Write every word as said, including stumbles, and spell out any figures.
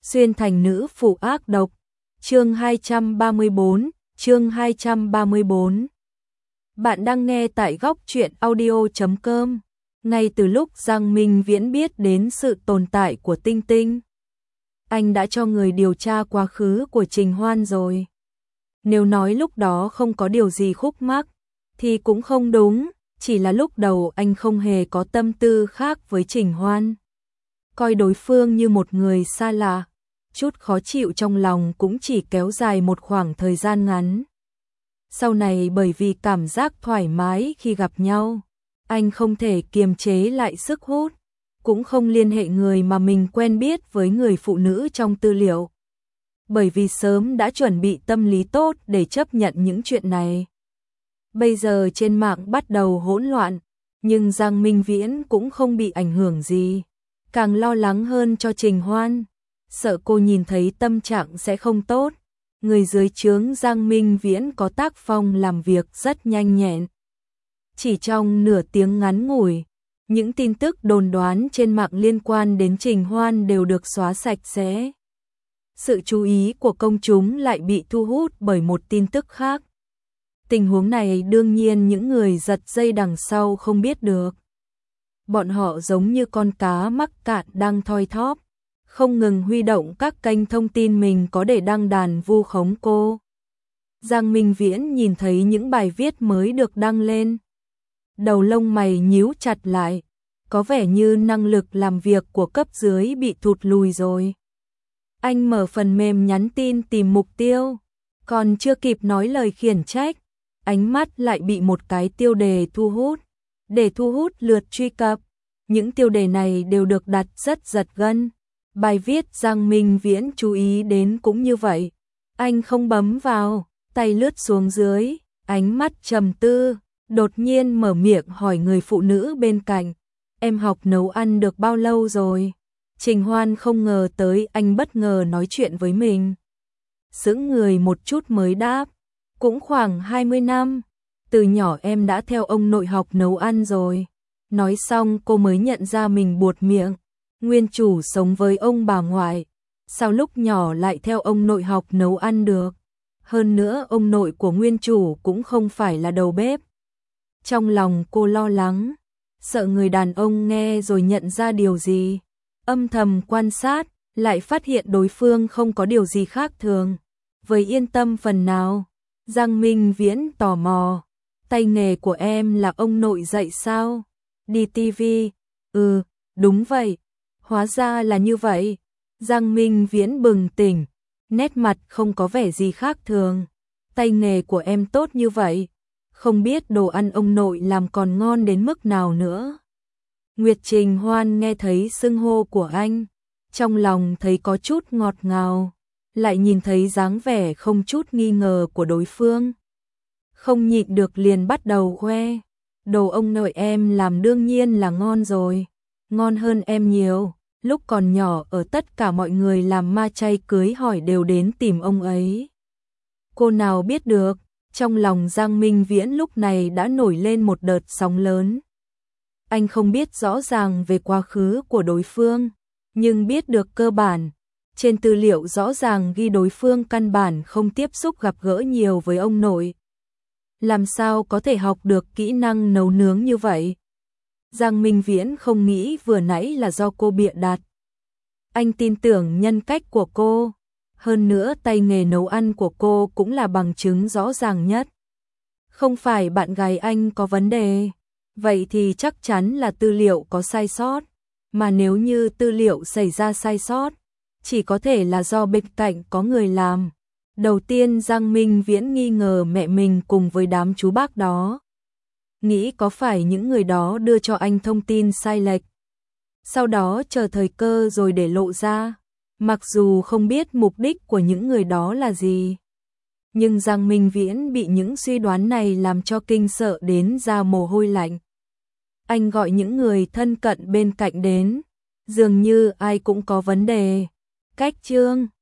xuyên thành nữ phụ ác độc. Chương hai trăm ba mươi bốn, chương hai trăm ba mươi bốn. Bạn đang nghe tại góc truyện audio chấm com. Ngay từ lúc Giang Minh Viễn biết đến sự tồn tại của Tinh Tinh, anh đã cho người điều tra quá khứ của Trình Hoan rồi. Nếu nói lúc đó không có điều gì khúc mắc thì cũng không đúng, chỉ là lúc đầu anh không hề có tâm tư khác với Trình Hoan, coi đối phương như một người xa lạ. Chút khó chịu trong lòng cũng chỉ kéo dài một khoảng thời gian ngắn. Sau này bởi vì cảm giác thoải mái khi gặp nhau, anh không thể kiềm chế lại sức hút, cũng không liên hệ người mà mình quen biết với người phụ nữ trong tư liệu. Bởi vì sớm đã chuẩn bị tâm lý tốt để chấp nhận những chuyện này. Bây giờ trên mạng bắt đầu hỗn loạn, nhưng Giang Minh Viễn cũng không bị ảnh hưởng gì, càng lo lắng hơn cho Trình Hoan. Sợ cô nhìn thấy tâm trạng sẽ không tốt. Người dưới trướng Giang Minh Viễn có tác phong làm việc rất nhanh nhẹn. Chỉ trong nửa tiếng ngắn ngủi, những tin tức đồn đoán trên mạng liên quan đến Trình Hoan đều được xóa sạch sẽ. Sự chú ý của công chúng lại bị thu hút bởi một tin tức khác. Tình huống này đương nhiên những người giật dây đằng sau không biết được. Bọn họ giống như con cá mắc cạn đang thoi thóp, không ngừng huy động các kênh thông tin mình có để đăng đàn vu khống cô. Giang Minh Viễn nhìn thấy những bài viết mới được đăng lên, đầu lông mày nhíu chặt lại, có vẻ như năng lực làm việc của cấp dưới bị thụt lùi rồi. Anh mở phần mềm nhắn tin tìm mục tiêu, còn chưa kịp nói lời khiển trách, ánh mắt lại bị một cái tiêu đề thu hút. Để thu hút lượt truy cập, những tiêu đề này đều được đặt rất giật gân. Bài viết Giang Minh Viễn chú ý đến cũng như vậy. Anh không bấm vào, tay lướt xuống dưới, ánh mắt trầm tư, đột nhiên mở miệng hỏi người phụ nữ bên cạnh, em học nấu ăn được bao lâu rồi? Trình Hoan không ngờ tới anh bất ngờ nói chuyện với mình. Sững người một chút mới đáp, cũng khoảng hai mươi năm, từ nhỏ em đã theo ông nội học nấu ăn rồi. Nói xong cô mới nhận ra mình buột miệng. Nguyên chủ sống với ông bà ngoại, sao lúc nhỏ lại theo ông nội học nấu ăn được? Hơn nữa ông nội của nguyên chủ cũng không phải là đầu bếp. Trong lòng cô lo lắng, sợ người đàn ông nghe rồi nhận ra điều gì. Âm thầm quan sát, lại phát hiện đối phương không có điều gì khác thường. Với yên tâm phần nào, Giang Minh Viễn tò mò, tay nghề của em là ông nội dạy sao? Đi ti vi? Ừ, đúng vậy. Hóa ra là như vậy. Giang Minh Viễn bừng tỉnh, nét mặt không có vẻ gì khác thường. Tay nghề của em tốt như vậy, không biết đồ ăn ông nội làm còn ngon đến mức nào nữa. Nguyệt Trình Hoan nghe thấy xưng hô của anh, trong lòng thấy có chút ngọt ngào, lại nhìn thấy dáng vẻ không chút nghi ngờ của đối phương. Không nhịn được liền bắt đầu khoe, đồ ông nội em làm đương nhiên là ngon rồi. Ngon hơn em nhiều, lúc còn nhỏ ở tất cả mọi người làm ma chay cưới hỏi đều đến tìm ông ấy. Cô nào biết được, trong lòng Giang Minh Viễn lúc này đã nổi lên một đợt sóng lớn. Anh không biết rõ ràng về quá khứ của đối phương, nhưng biết được cơ bản. Trên tư liệu rõ ràng ghi đối phương căn bản không tiếp xúc gặp gỡ nhiều với ông nội. Làm sao có thể học được kỹ năng nấu nướng như vậy? Giang Minh Viễn không nghĩ vừa nãy là do cô bịa đặt. Anh tin tưởng nhân cách của cô, hơn nữa tay nghề nấu ăn của cô cũng là bằng chứng rõ ràng nhất. Không phải bạn gái anh có vấn đề, vậy thì chắc chắn là tư liệu có sai sót, mà nếu như tư liệu xảy ra sai sót, chỉ có thể là do bên cạnh có người làm. Đầu tiên Giang Minh Viễn nghi ngờ mẹ mình cùng với đám chú bác đó. Nghĩ có phải những người đó đưa cho anh thông tin sai lệch, sau đó chờ thời cơ rồi để lộ ra. Mặc dù không biết mục đích của những người đó là gì, nhưng Giang Minh Viễn bị những suy đoán này làm cho kinh sợ đến ra mồ hôi lạnh. Anh gọi những người thân cận bên cạnh đến, dường như ai cũng có vấn đề. Cách Trương,